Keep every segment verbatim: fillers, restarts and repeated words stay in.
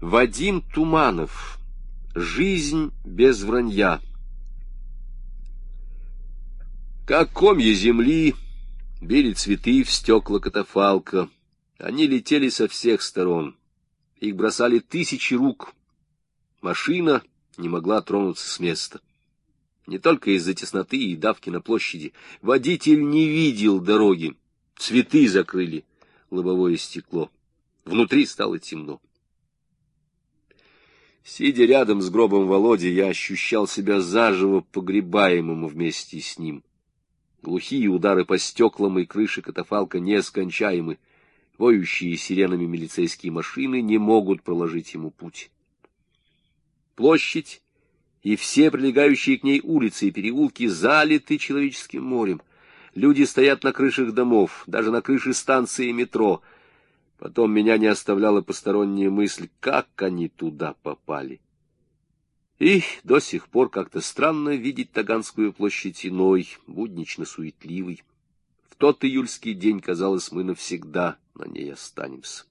Вадим Туманов. Жизнь без вранья. Как комья земли били цветы в стекла катафалка. Они летели со всех сторон. Их бросали тысячи рук. Машина не могла тронуться с места. Не только из-за тесноты и давки на площади. Водитель не видел дороги. Цветы закрыли лобовое стекло. Внутри стало темно. Сидя рядом с гробом Володи, я ощущал себя заживо погребаемым вместе с ним. Глухие удары по стеклам и крыше катафалка нескончаемы. Воющие сиренами милицейские машины не могут проложить ему путь. Площадь и все прилегающие к ней улицы и переулки залиты человеческим морем. Люди стоят на крышах домов, даже на крыше станции метро. Потом меня не оставляла посторонняя мысль, как они туда попали. И до сих пор как-то странно видеть Таганскую площадь иной, буднично-суетливой. В тот июльский день, казалось, мы навсегда на ней останемся.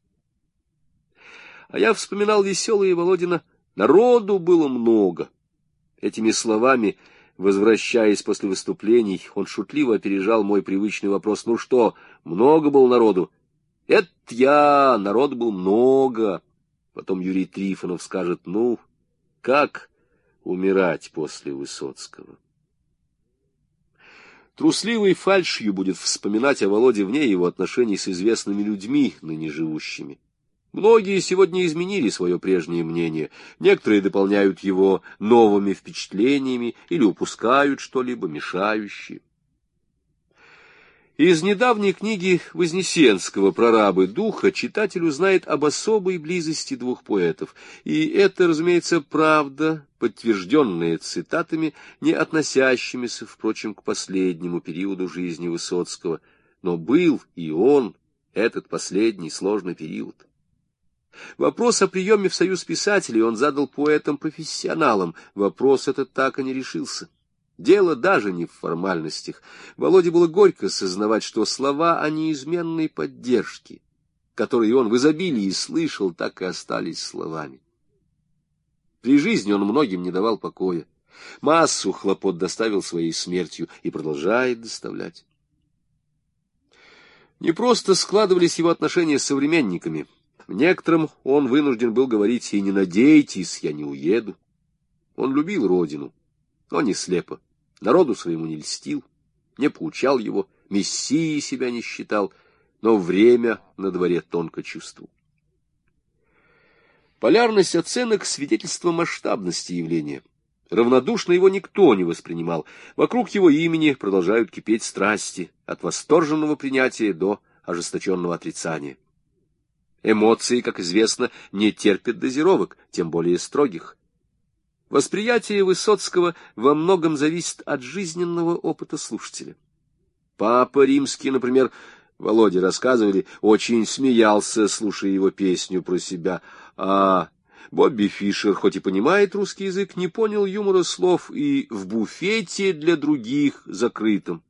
А я вспоминал веселые Володина: народу было много. Этими словами, возвращаясь после выступлений, он шутливо опережал мой привычный вопрос: ну что, много было народу? Это я, народ был много. Потом Юрий Трифонов скажет: ну, как умирать после Высоцкого? Трусливой фальшью будет вспоминать о Володе вне его отношений с известными людьми, ныне живущими. Многие сегодня изменили свое прежнее мнение, некоторые дополняют его новыми впечатлениями или упускают что-либо мешающее. Из недавней книги Вознесенского «Прорабы духа» читатель узнает об особой близости двух поэтов. И это, разумеется, правда, подтвержденная цитатами, не относящимися, впрочем, к последнему периоду жизни Высоцкого. Но был и он, этот последний сложный период. Вопрос о приеме в Союз писателей он задал поэтам-профессионалам. Вопрос этот так и не решился. Дело даже не в формальностях. Володе было горько сознавать, что слова о неизменной поддержке, которые он в изобилии слышал, так и остались словами. При жизни он многим не давал покоя. Массу хлопот доставил своей смертью и продолжает доставлять. Не просто складывались его отношения с современниками. Некоторым он вынужден был говорить: и не надейтесь, я не уеду. Он любил родину, но не слепо. Народу своему не льстил, не поучал его, мессией себя не считал, но время на дворе тонко чувствовал. Полярность оценок — свидетельство масштабности явления. Равнодушно его никто не воспринимал. Вокруг его имени продолжают кипеть страсти, от восторженного принятия до ожесточенного отрицания. Эмоции, как известно, не терпят дозировок, тем более строгих. Восприятие Высоцкого во многом зависит от жизненного опыта слушателя. Папа Римский, например, Володе рассказывали, очень смеялся, слушая его песню про себя, а Бобби Фишер, хоть и понимает русский язык, не понял юмора слов и в буфете для других закрытом.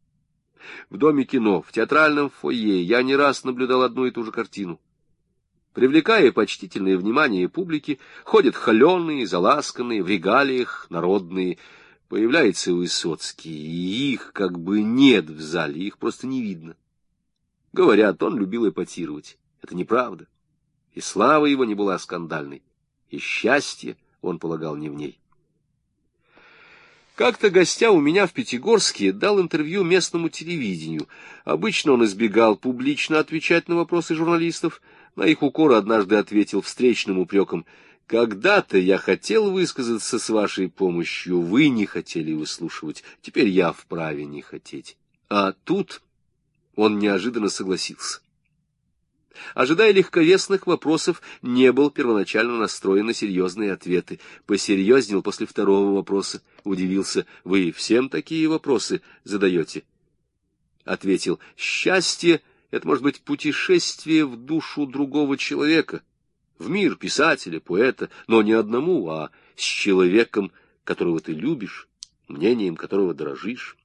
В Доме кино, в театральном фойе я не раз наблюдал одну и ту же картину. Привлекая почтительное внимание публики, ходят холеные, заласканные, в регалиях народные. Появляется Высоцкий, и их как бы нет в зале, их просто не видно. Говорят, он любил эпатировать. Это неправда. И слава его не была скандальной, и счастье, он полагал, не в ней. Как-то, гостя у меня в Пятигорске, дал интервью местному телевидению. Обычно он избегал публично отвечать на вопросы журналистов. На их укор однажды ответил встречным упреком: «Когда-то я хотел высказаться с вашей помощью, вы не хотели выслушивать, теперь я вправе не хотеть». А тут он неожиданно согласился. Ожидая легковесных вопросов, не был первоначально настроен на серьезные ответы. Посерьезнел после второго вопроса, удивился: «Вы всем такие вопросы задаете?» Ответил: «Счастье — это может быть путешествие в душу другого человека, в мир писателя, поэта, но не одному, а с человеком, которого ты любишь, мнением которого дорожишь».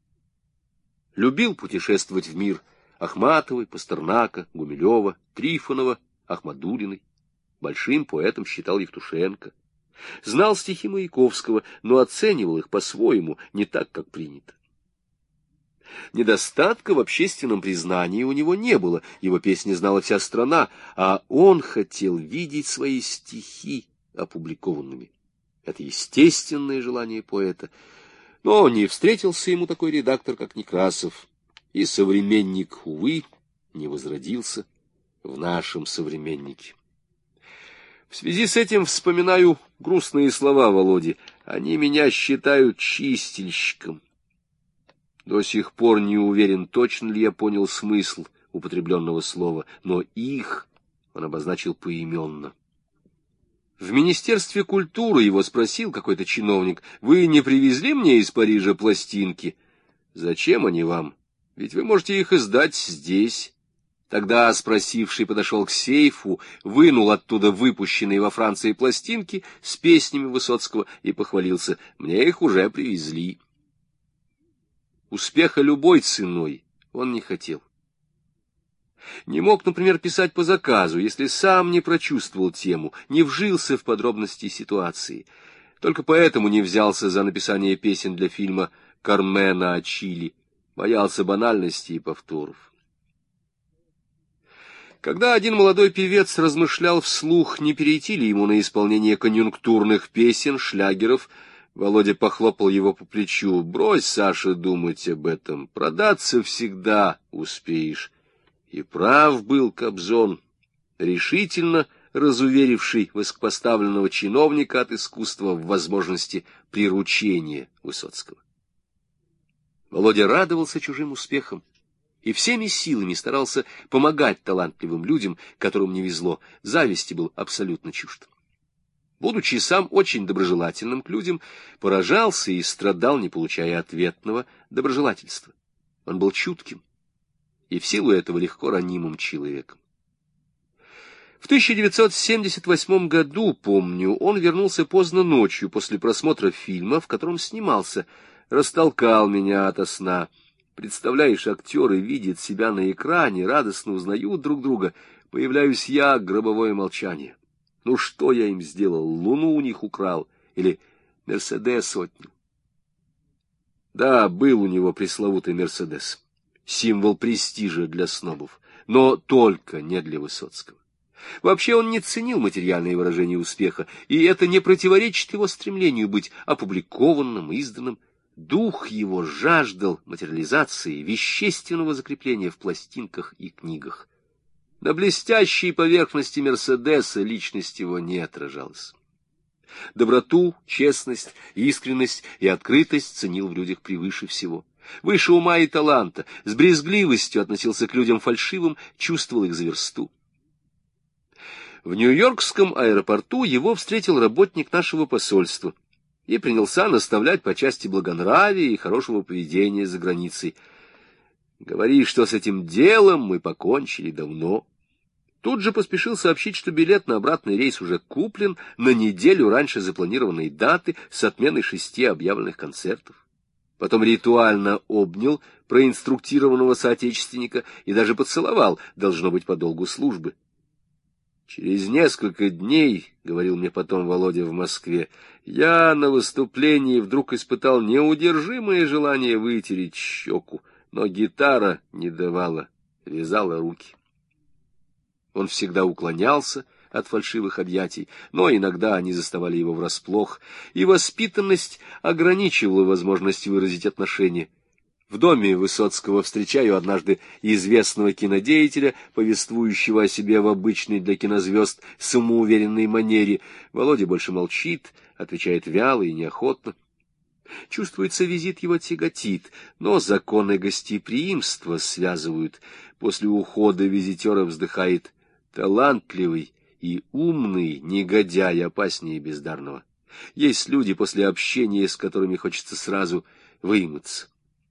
Любил путешествовать в мир Ахматовой, Пастернака, Гумилева, Трифонова, Ахмадулиной. Большим поэтом считал Евтушенко. Знал стихи Маяковского, но оценивал их по-своему, не так, как принято. Недостатка в общественном признании у него не было, его песни знала вся страна, а он хотел видеть свои стихи опубликованными. Это естественное желание поэта. Но не встретился ему такой редактор, как Некрасов, и современник, увы, не возродился в нашем современнике. В связи с этим вспоминаю грустные слова Володи. Они меня считают чистильщиком. До сих пор не уверен, точно ли я понял смысл употребленного слова, но их он обозначил поименно. В Министерстве культуры его спросил какой-то чиновник: «Вы не привезли мне из Парижа пластинки?» «Зачем они вам? Ведь вы можете их издать здесь». Тогда спросивший подошел к сейфу, вынул оттуда выпущенные во Франции пластинки с песнями Высоцкого и похвалился: «Мне их уже привезли». Успеха любой ценой он не хотел. Не мог, например, писать по заказу, если сам не прочувствовал тему, не вжился в подробности ситуации. Только поэтому не взялся за написание песен для фильма «Кармена о Чили», боялся банальности и повторов. Когда один молодой певец размышлял вслух, не перейти ли ему на исполнение конъюнктурных песен, шлягеров, Володя похлопал его по плечу: «Брось, Саша, думать об этом, продаться всегда успеешь». И прав был Кобзон, решительно разуверивший высокопоставленного чиновника от искусства в возможности приручения Высоцкого. Володя радовался чужим успехам и всеми силами старался помогать талантливым людям, которым не везло. Зависти был абсолютно чужд. Будучи сам очень доброжелательным к людям, поражался и страдал, не получая ответного доброжелательства. Он был чутким и в силу этого легко ранимым человеком. В тысяча девятьсот семьдесят восьмом году, помню, он вернулся поздно ночью после просмотра фильма, в котором снимался, растолкал меня ото сна. Представляешь, актеры видят себя на экране, радостно узнают друг друга. Появляюсь я, гробовое молчание. Ну что я им сделал? Луну у них украл или Мерседес отнял? Да, был у него пресловутый Мерседес, символ престижа для снобов, но только не для Высоцкого. Вообще он не ценил материальные выражения успеха, и это не противоречит его стремлению быть опубликованным, изданным. Дух его жаждал материализации, вещественного закрепления в пластинках и книгах. На блестящей поверхности Мерседеса личность его не отражалась. Доброту, честность, искренность и открытость ценил в людях превыше всего. Выше ума и таланта, с брезгливостью относился к людям фальшивым, чувствовал их за версту. В Нью-Йоркском аэропорту его встретил работник нашего посольства и принялся наставлять по части благонравия и хорошего поведения за границей. Говори, что с этим делом мы покончили давно. Тут же поспешил сообщить, что билет на обратный рейс уже куплен на неделю раньше запланированной даты с отменой шести объявленных концертов. Потом ритуально обнял проинструктированного соотечественника и даже поцеловал, должно быть, по долгу службы. Через несколько дней, — говорил мне потом Володя в Москве, — я на выступлении вдруг испытал неудержимое желание вытереть щеку, но гитара не давала, вязала руки. Он всегда уклонялся от фальшивых объятий, но иногда они заставали его врасплох, и воспитанность ограничивала возможность выразить отношение. В доме Высоцкого встречаю однажды известного кинодеятеля, повествующего о себе в обычной для кинозвезд самоуверенной манере. Володя больше молчит, отвечает вяло и неохотно. Чувствуется, визит его тяготит, но законы гостеприимства связывают. После ухода визитера вздыхает: талантливый и умный негодяй опаснее бездарного. Есть люди, после общения с которыми хочется сразу вымыться.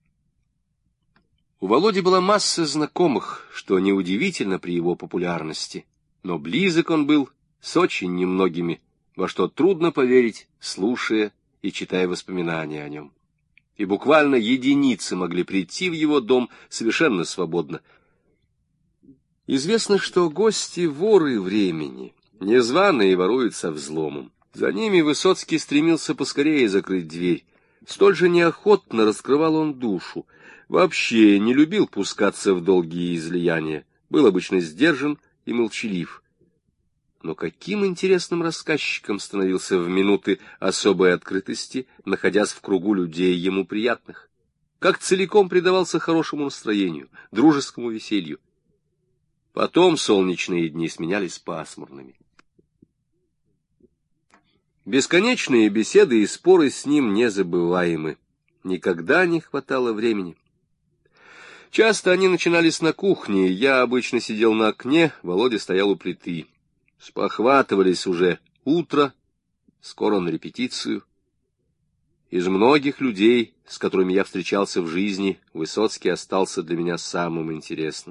У Володи была масса знакомых, что неудивительно при его популярности, но близок он был с очень немногими, во что трудно поверить, слушая и читая воспоминания о нем. И буквально единицы могли прийти в его дом совершенно свободно. Известно, что гости — воры времени, Незваные воруют со взломом. За ними Высоцкий стремился поскорее закрыть дверь. Столь же неохотно раскрывал он душу. Вообще не любил пускаться в долгие излияния. Был обычно сдержан и молчалив. Но каким интересным рассказчиком становился в минуты особой открытости, находясь в кругу людей ему приятных. Как целиком предавался хорошему настроению, дружескому веселью. Потом солнечные дни сменялись пасмурными. Бесконечные беседы и споры с ним незабываемы. Никогда не хватало времени. Часто они начинались на кухне, я обычно сидел на окне, Володя стоял у плиты. Спохватывались уже утро, скоро на репетицию. Из многих людей, с которыми я встречался в жизни, Высоцкий остался для меня самым интересным.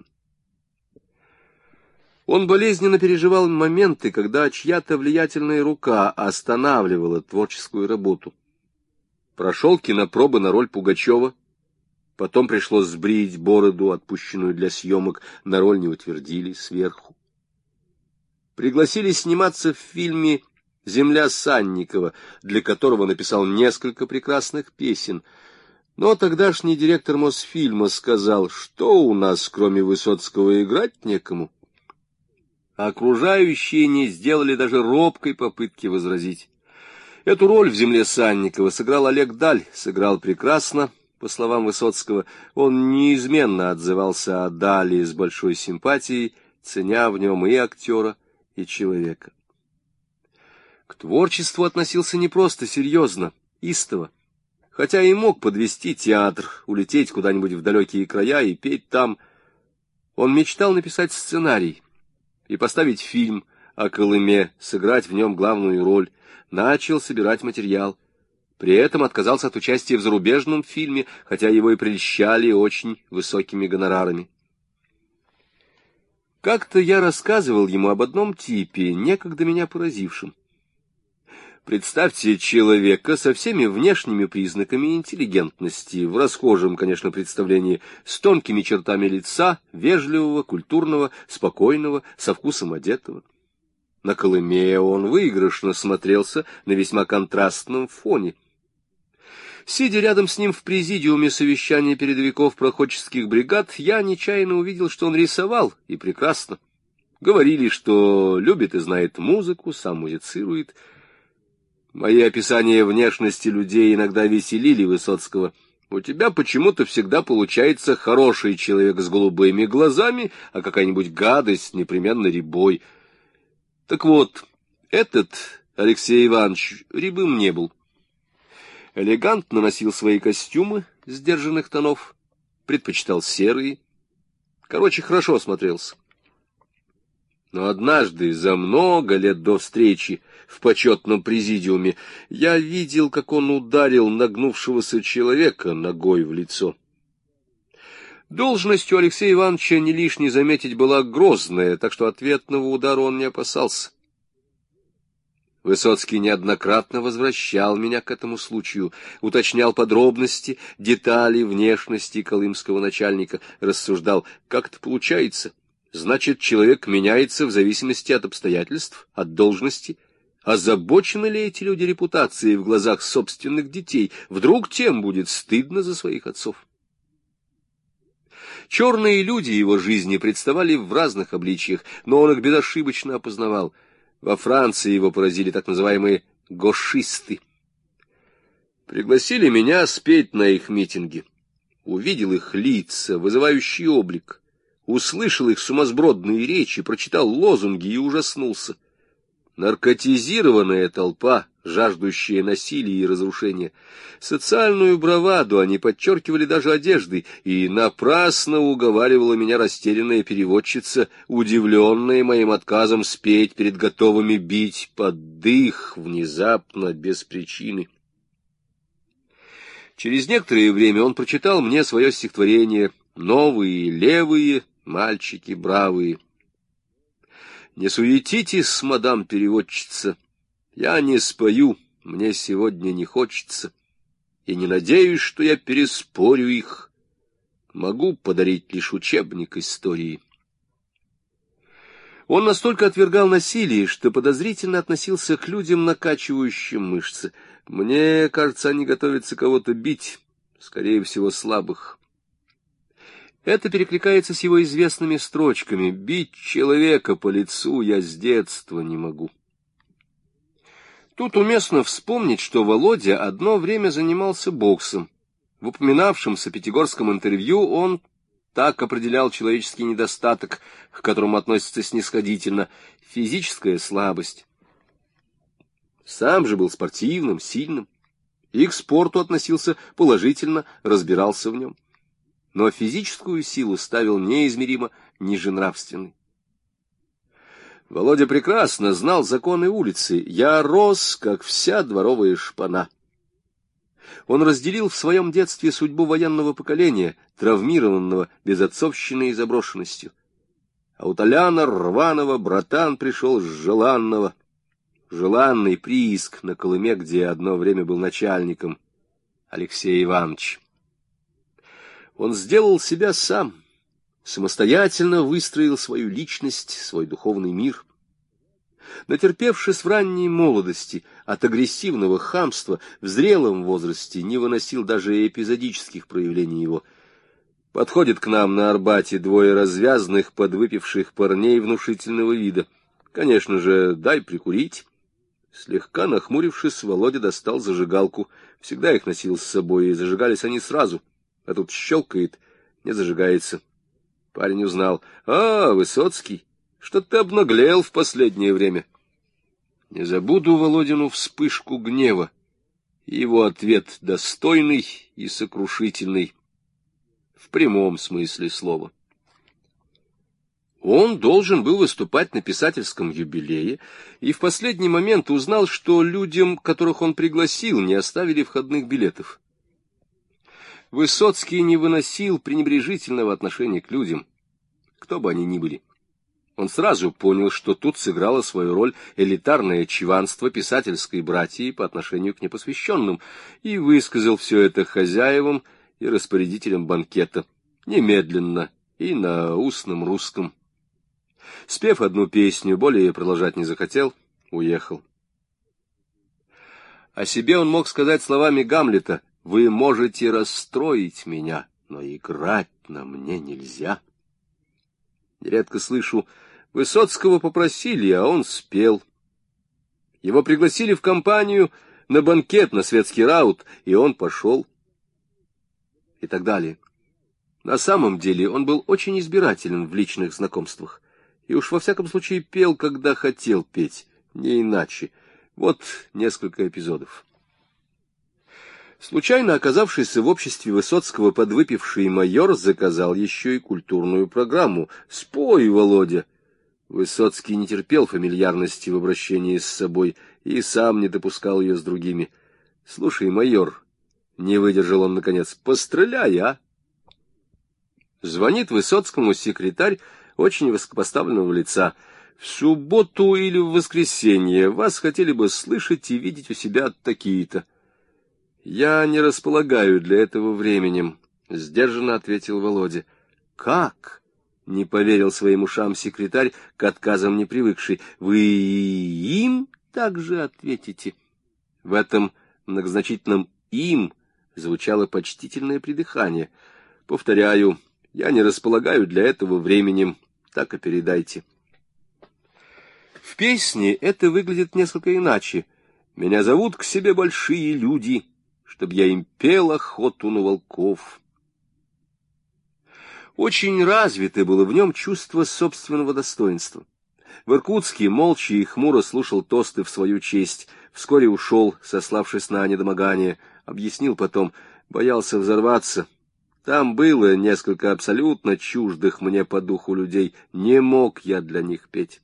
Он болезненно переживал моменты, когда чья-то влиятельная рука останавливала творческую работу. Прошел кинопробы на роль Пугачева, потом пришлось сбрить бороду, отпущенную для съемок, на роль не утвердили сверху. Пригласили сниматься в фильме «Земля Санникова», для которого написал несколько прекрасных песен. Но тогдашний директор Мосфильма сказал, что у нас, кроме Высоцкого, играть некому. Окружающие не сделали даже робкой попытки возразить. Эту роль в «Земле Санникова» сыграл Олег Даль, сыграл прекрасно, по словам Высоцкого. Он неизменно отзывался о Дале с большой симпатией, ценя в нем и актера, и человека. К творчеству относился не просто серьезно, истово, хотя и мог подвести театр, улететь куда-нибудь в далекие края и петь там. Он мечтал написать сценарий и поставить фильм о Колыме, сыграть в нем главную роль, начал собирать материал. При этом отказался от участия в зарубежном фильме, хотя его и прельщали очень высокими гонорарами. Как-то я рассказывал ему об одном типе, некогда меня поразившем. Представьте человека со всеми внешними признаками интеллигентности, в расхожем, конечно, представлении, с тонкими чертами лица, вежливого, культурного, спокойного, со вкусом одетого. На Колыме он выигрышно смотрелся на весьма контрастном фоне. Сидя рядом с ним в президиуме совещания передовиков проходческих бригад, я нечаянно увидел, что он рисовал, и прекрасно. Говорили, что любит и знает музыку, сам музицирует. Мои описания внешности людей иногда веселили Высоцкого. У тебя почему-то всегда получается хороший человек с голубыми глазами, а какая-нибудь гадость непременно рябой. Так вот, этот Алексей Иванович рябым не был. Элегантно носил свои костюмы сдержанных тонов, предпочитал серые. Короче, хорошо смотрелся. Но однажды, за много лет до встречи в почетном президиуме, я видел, как он ударил нагнувшегося человека ногой в лицо. Должность у Алексея Ивановича, не лишне заметить, была грозная, так что ответного удара он не опасался. Высоцкий неоднократно возвращал меня к этому случаю, уточнял подробности, детали внешности колымского начальника, рассуждал, как это получается. Значит, человек меняется в зависимости от обстоятельств, от должности. Озабочены ли эти люди репутацией в глазах собственных детей? Вдруг тем будет стыдно за своих отцов? Черные люди его жизни представали в разных обличьях, но он их безошибочно опознавал. Во Франции его поразили так называемые гошисты. Пригласили меня спеть на их митинге. Увидел их лица, вызывающий облик, услышал их сумасбродные речи, прочитал лозунги и ужаснулся. Наркотизированная толпа, жаждущая насилия и разрушения. Социальную браваду они подчеркивали даже одеждой, и напрасно уговаривала меня растерянная переводчица, удивленная моим отказом спеть перед готовыми бить под дых внезапно, без причины. Через некоторое время он прочитал мне свое стихотворение «Новые левые мальчики бравые». Не суетитесь, мадам переводчица, я не спою, мне сегодня не хочется, и не надеюсь, что я переспорю их, могу подарить лишь учебник истории. Он настолько отвергал насилие, что подозрительно относился к людям, накачивающим мышцы. Мне кажется, они готовятся кого-то бить, скорее всего, слабых. Это перекликается с его известными строчками: «Бить человека по лицу я с детства не могу». Тут уместно вспомнить, что Володя одно время занимался боксом. В упоминавшемся пятигорском интервью он так определял человеческий недостаток, к которому относится снисходительно: физическая слабость. Сам же был спортивным, сильным, и к спорту относился положительно, разбирался в нем. Но физическую силу ставил неизмеримо ниже нравственной. Володя прекрасно знал законы улицы. Я рос, как вся дворовая шпана. Он разделил в своем детстве судьбу военного поколения, травмированного безотцовщиной и заброшенностью. А у Толяна рваного братан пришел с желанного. Желанный прииск на Колыме, где одно время был начальником, Алексей Иванович. Он сделал себя сам, самостоятельно выстроил свою личность, свой духовный мир. Натерпевшись в ранней молодости от агрессивного хамства, в зрелом возрасте не выносил даже эпизодических проявлений его. Подходит к нам на Арбате двое развязных, подвыпивших парней внушительного вида. Конечно же, дай прикурить. Слегка нахмурившись, Володя достал зажигалку. Всегда их носил с собой, и зажигались они сразу. А тут щелкает, не зажигается. Парень узнал: «А, Высоцкий, что-то ты обнаглел в последнее время». Не забуду Володину вспышку гнева, и его ответ достойный и сокрушительный, в прямом смысле слова. Он должен был выступать на писательском юбилее, и в последний момент узнал, что людям, которых он пригласил, не оставили входных билетов. Высоцкий не выносил пренебрежительного отношения к людям, кто бы они ни были. Он сразу понял, что тут сыграло свою роль элитарное чванство писательской братьи по отношению к непосвященным, и высказал все это хозяевам и распорядителям банкета, немедленно и на устном русском. Спев одну песню, более продолжать не захотел, уехал. О себе он мог сказать словами Гамлета: «Вы можете расстроить меня, но играть на мне нельзя». Нередко слышу: Высоцкого попросили, а он спел. Его пригласили в компанию на банкет, на светский раут, и он пошел. И так далее. На самом деле он был очень избирателен в личных знакомствах, и уж во всяком случае пел, когда хотел петь, не иначе. Вот несколько эпизодов. Случайно оказавшийся в обществе Высоцкого подвыпивший майор заказал еще и культурную программу. «Спой, Володя!» Высоцкий не терпел фамильярности в обращении с собой и сам не допускал ее с другими. «Слушай, майор», — не выдержал он наконец, — «постреляй, а?» Звонит Высоцкому секретарь очень высокопоставленного лица. «В субботу или в воскресенье вас хотели бы слышать и видеть у себя такие-то». «Я не располагаю для этого временем», — сдержанно ответил Володя. «Как?» — не поверил своим ушам секретарь, к отказам не привыкший. «Вы им также ответите?» В этом многозначительном «им» звучало почтительное придыхание. «Повторяю, я не располагаю для этого временем, так и передайте». В песне это выглядит несколько иначе. «Меня зовут к себе большие люди, чтоб я им пел охоту на волков». Очень развито было в нем чувство собственного достоинства. В Иркутске молча и хмуро слушал тосты в свою честь, вскоре ушел, сославшись на недомогание, объяснил потом: боялся взорваться. Там было несколько абсолютно чуждых мне по духу людей, не мог я для них петь.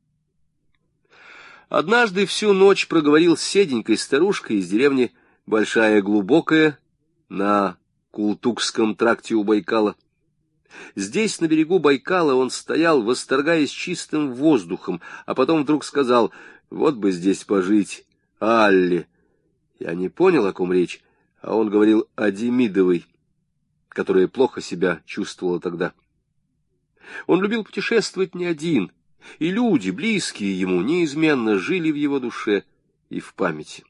Однажды всю ночь проговорил с седенькой старушкой из деревни Большая Глубокая на Култукском тракте у Байкала. Здесь, на берегу Байкала, он стоял, восторгаясь чистым воздухом, а потом вдруг сказал: «Вот бы здесь пожить, Алле». Я не понял, о ком речь, а он говорил о Демидовой, которая плохо себя чувствовала тогда. Он любил путешествовать не один, и люди, близкие ему, неизменно жили в его душе и в памяти.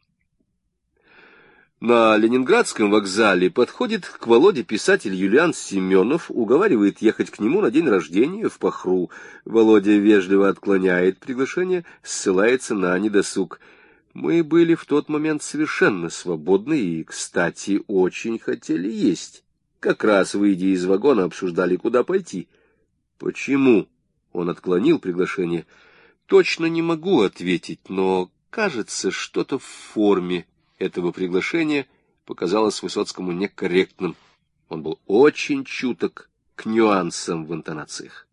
На Ленинградском вокзале подходит к Володе писатель Юлиан Семенов, уговаривает ехать к нему на день рождения в Пахру. Володя вежливо отклоняет приглашение, ссылается на недосуг. Мы были в тот момент совершенно свободны и, кстати, очень хотели есть. Как раз, выйдя из вагона, обсуждали, куда пойти. Почему он отклонил приглашение, точно не могу ответить, но, кажется, что-то в форме этого приглашения показалось Высоцкому некорректным. Он был очень чуток к нюансам в интонациях.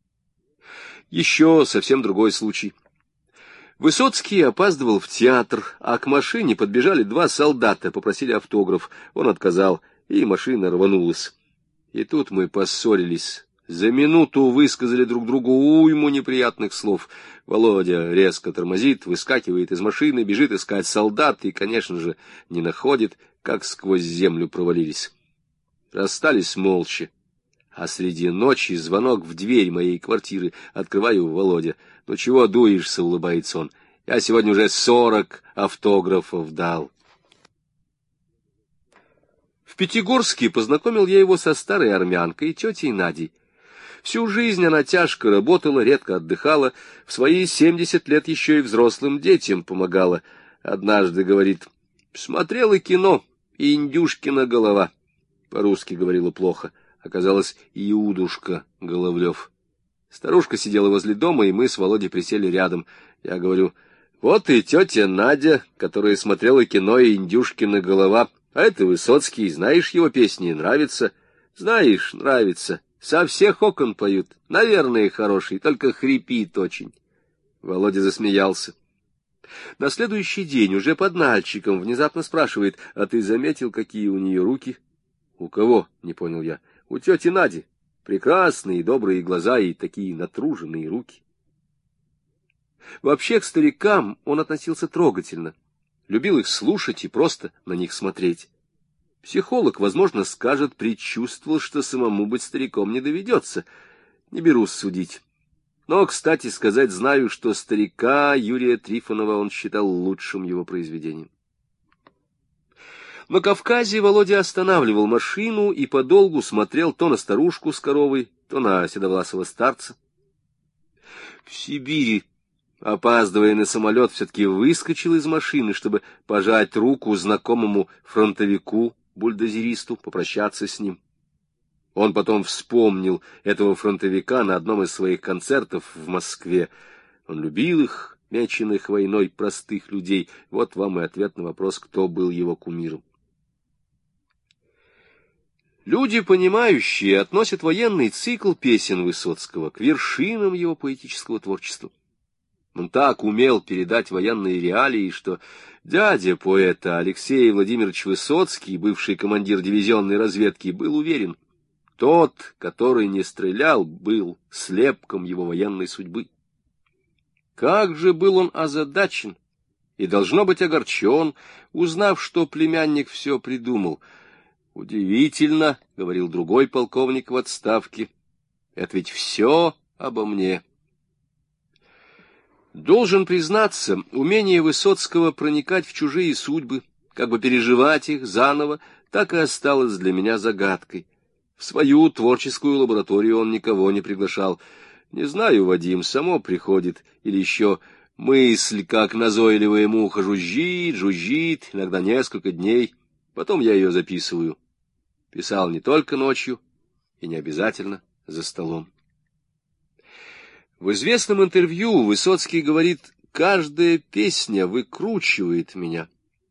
Еще совсем другой случай. Высоцкий опаздывал в театр, а к машине подбежали два солдата, попросили автограф. Он отказал, и машина рванулась. И тут мы поссорились. За минуту высказали друг другу уйму неприятных слов. Володя резко тормозит, выскакивает из машины, бежит искать солдат и, конечно же, не находит, как сквозь землю провалились. Расстались молча. А среди ночи звонок в дверь моей квартиры. Открываю: Володя. «Ну чего дуешься?» — улыбается он. «Я сегодня уже сорок автографов дал». В Пятигорске познакомил я его со старой армянкой, тетей Надей. Всю жизнь она тяжко работала, редко отдыхала, в свои семьдесят лет еще и взрослым детям помогала. Однажды говорит: «Смотрела кино, и Индюшкина голова». По-русски говорила плохо. Оказалось, Иудушка Головлев. Старушка сидела возле дома, и мы с Володей присели рядом. Я говорю: «Вот и тетя Надя, которая смотрела кино и Индюшкина голова. А это Высоцкий, знаешь его песни, нравится?» «Знаешь, нравится. Со всех окон поют. Наверное, хороший, только хрипит очень». Володя засмеялся. На следующий день, уже под Нальчиком, внезапно спрашивает: «А ты заметил, какие у нее руки?» «У кого?» — не понял я. «У тети Нади. Прекрасные добрые глаза и такие натруженные руки». Вообще к старикам он относился трогательно. Любил их слушать и просто на них смотреть. Психолог, возможно, скажет, предчувствовал, что самому быть стариком не доведется. Не берусь судить. Но, кстати сказать, знаю, что старика Юрия Трифонова он считал лучшим его произведением. На Кавказе Володя останавливал машину и подолгу смотрел то на старушку с коровой, то на седовласого старца. В Сибири, опаздывая на самолет, все-таки выскочил из машины, чтобы пожать руку знакомому фронтовику, бульдозеристу, попрощаться с ним. Он потом вспомнил этого фронтовика на одном из своих концертов в Москве. Он любил их, меченных войной простых людей. Вот вам и ответ на вопрос, кто был его кумиром. Люди, понимающие, относят военный цикл песен Высоцкого к вершинам его поэтического творчества. Он так умел передать военные реалии, что дядя поэта Алексей Владимирович Высоцкий, бывший командир дивизионной разведки, был уверен: тот, который не стрелял, был слепком его военной судьбы. Как же был он озадачен и, должно быть, огорчен, узнав, что племянник все придумал. «Удивительно, — говорил другой полковник в отставке, — это ведь все обо мне». Должен признаться, умение Высоцкого проникать в чужие судьбы, как бы переживать их заново, так и осталось для меня загадкой. В свою творческую лабораторию он никого не приглашал. Не знаю, Вадим, само приходит, или еще мысль, как назойливая муха, жужжит, жужжит, иногда несколько дней, потом я ее записываю. Писал не только ночью и не обязательно за столом. В известном интервью Высоцкий говорит: «Каждая песня выкручивает меня».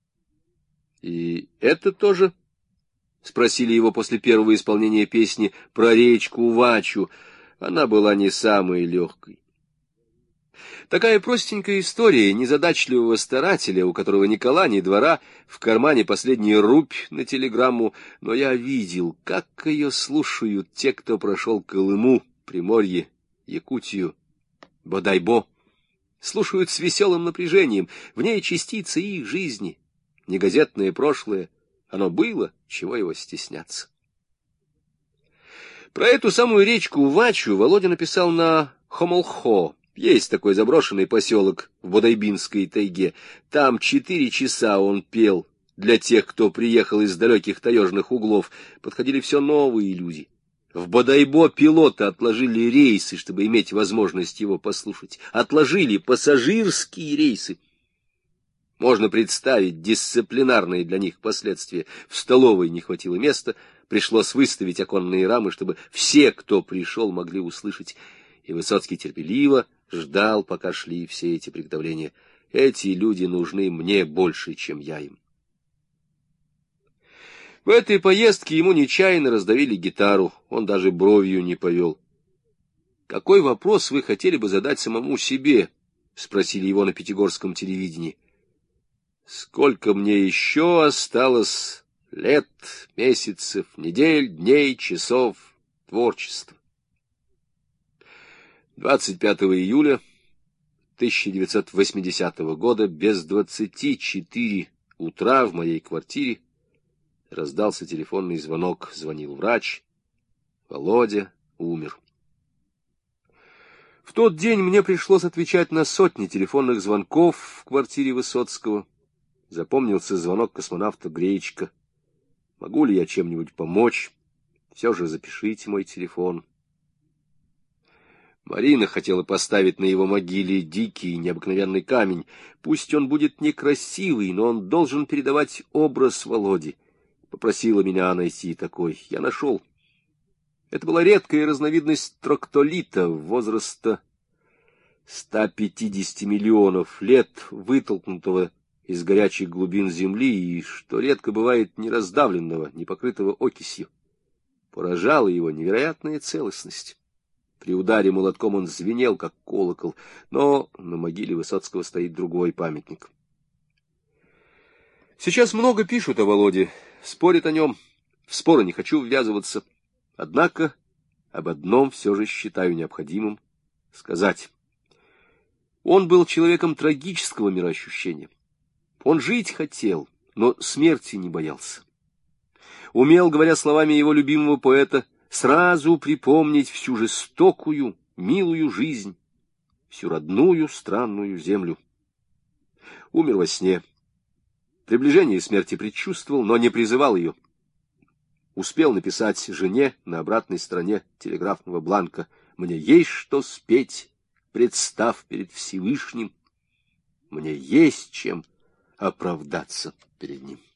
И это тоже... Спросили его после первого исполнения песни про речку Вачу. Она была не самой легкой. Такая простенькая история незадачливого старателя, у которого ни кола, ни двора, в кармане последняя рубь на телеграмму, но я видел, как ее слушают те, кто прошел Колыму, Приморье, Якутию, Бодайбо. Слушают с веселым напряжением, в ней частица их жизни, не газетное прошлое. Оно было, чего его стесняться. Про эту самую речку Вачу Володя написал на хомолхо, Есть такой заброшенный поселок в Бодайбинской тайге. Там четыре часа он пел для тех, кто приехал из далеких таежных углов. Подходили все новые люди. В Бодайбо пилоты отложили рейсы, чтобы иметь возможность его послушать. Отложили пассажирские рейсы. Можно представить дисциплинарные для них последствия. В столовой не хватило места, пришлось выставить оконные рамы, чтобы все, кто пришел, могли услышать. И Высоцкий терпеливо ждал, пока шли все эти приготовления. Эти люди нужны мне больше, чем я им. В этой поездке ему нечаянно раздавили гитару, он даже бровью не повел. «Какой вопрос вы хотели бы задать самому себе?» — спросили его на пятигорском телевидении. «Сколько мне еще осталось лет, месяцев, недель, дней, часов творчества?» двадцать пятого июля тысяча девятьсот восьмидесятого года без двадцати четыре утра в моей квартире раздался телефонный звонок. Звонил врач. Володя умер. В тот день мне пришлось отвечать на сотни телефонных звонков в квартире Высоцкого. Запомнился звонок космонавта Гречко. Могу ли я чем-нибудь помочь? Все же запишите мой телефон. Марина хотела поставить на его могиле дикий, необыкновенный камень. Пусть он будет некрасивый, но он должен передавать образ Володи. Попросила меня найти такой. Я нашел. Это была редкая разновидность троктолита возраста ста пятидесяти миллионов лет, вытолкнутого из горячих глубин земли, и, что редко бывает, не раздавленного, не покрытого окисью. Поражала его невероятная целостность. При ударе молотком он звенел, как колокол, но на могиле Высоцкого стоит другой памятник. Сейчас много пишут о Володе, спорят о нем. В споры не хочу ввязываться. Однако об одном все же считаю необходимым сказать. Он был человеком трагического мироощущения. Он жить хотел, но смерти не боялся. Умел, говоря словами его любимого поэта, сразу припомнить всю жестокую, милую жизнь, всю родную, странную землю. Умер во сне. Приближение смерти предчувствовал, но не призывал ее. Успел написать жене на обратной стороне телеграфного бланка: «Мне есть что спеть, представ перед Всевышним. Мне есть чем оправдаться перед ним».